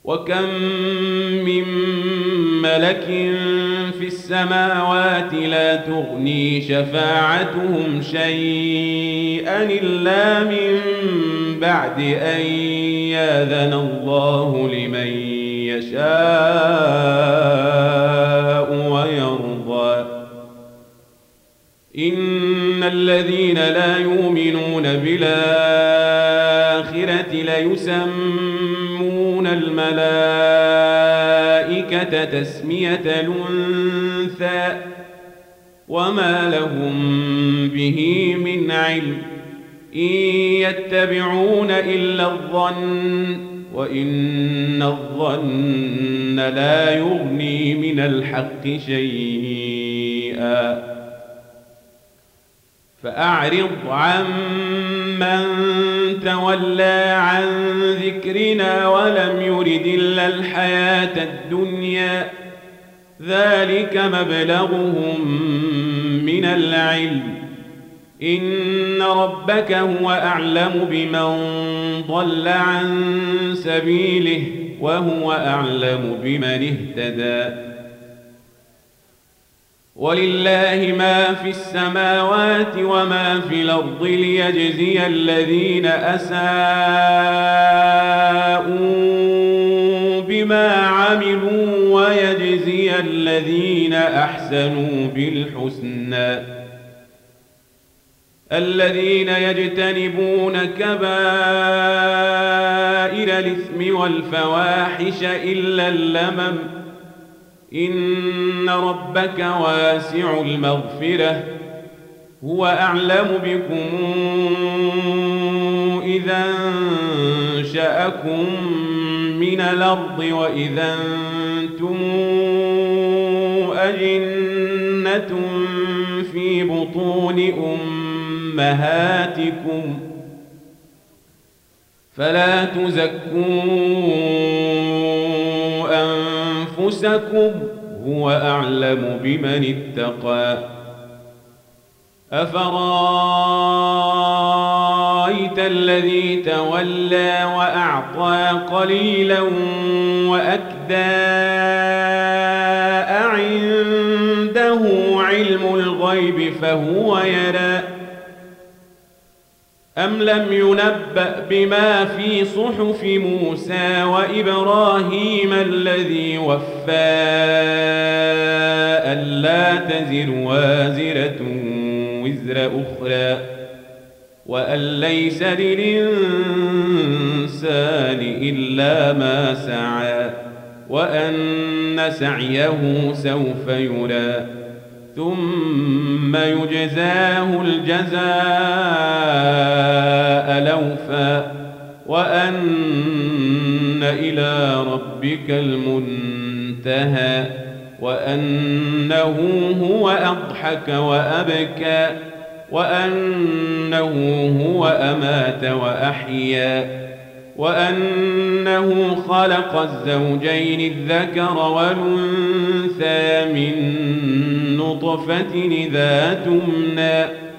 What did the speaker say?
وكم من ملك في السماوات لا تغني شفاعتهم شيئا إلا من بعد أن يأذن الله لمن يشاء ويرضى. إن الذين لا يؤمنون بالآخرة ليسمون الملائكة تسمية الأنثى وما لهم به من علم، إن يتبعون إلا الظن وإن الظن لا يغني من الحق شيئا. فأعرض عن من تولى عن ذكرنا ولم يرد إلا الحياة الدنيا، ذلك مبلغهم من العلم، إن ربك هو أعلم بمن ضل عن سبيله وهو أعلم بمن اهتدى. ولله ما في السماوات وما في الأرض ليجزي الذين أساءوا بما عملوا ويجزي الذين أحسنوا بالحسنى. الذين يجتنبون كبائر الإثم والفواحش إلا اللمم، إن ربك واسع المغفرة، هو أعلم بكم إذا أنشأكم من الأرض وإذا أنتم أجنة في بطون أمهاتكم، فلا تزكوا أنفسكم هو أعلم بمن اتقى. أفرأيت الذي تولى وأعطى قليلا وأكدى أعنده علم الغيب فهو يرى، أم لم ينبأ بما في صحف موسى وإبراهيم الذي وفى ألا تزر وازرة وزر أخرى وأن ليس للإنسان إلا ما سعى وأن سعيه سوف يرى ثم يجزاه الجزاء الأوفى وأن إلى ربك المنتهى وأنه هو أضحك وأبكى وأنه هو أمات وأحيا وأنه خلق الزوجين الذكر والأنثى من نطفة إذا تمنى